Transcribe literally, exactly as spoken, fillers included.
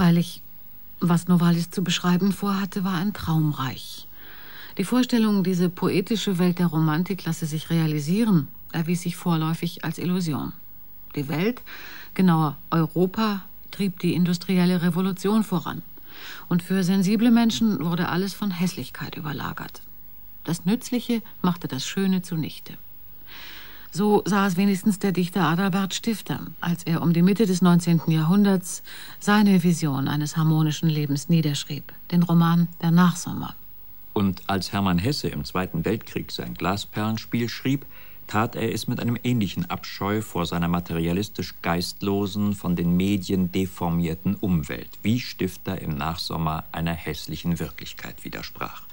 Freilich, was Novalis zu beschreiben vorhatte, war ein Traumreich. Die Vorstellung, diese poetische Welt der Romantik lasse sich realisieren, erwies sich vorläufig als Illusion. Die Welt, genauer Europa, trieb die industrielle Revolution voran. Und für sensible Menschen wurde alles von Hässlichkeit überlagert. Das Nützliche machte das Schöne zunichte. So sah es wenigstens der Dichter Adalbert Stifter, als er um die Mitte des neunzehnten Jahrhunderts seine Vision eines harmonischen Lebens niederschrieb, den Roman Der Nachsommer. Und als Hermann Hesse im Zweiten Weltkrieg sein Glasperlenspiel schrieb, tat er es mit einem ähnlichen Abscheu vor seiner materialistisch geistlosen, von den Medien deformierten Umwelt, wie Stifter im Nachsommer einer hässlichen Wirklichkeit widersprach.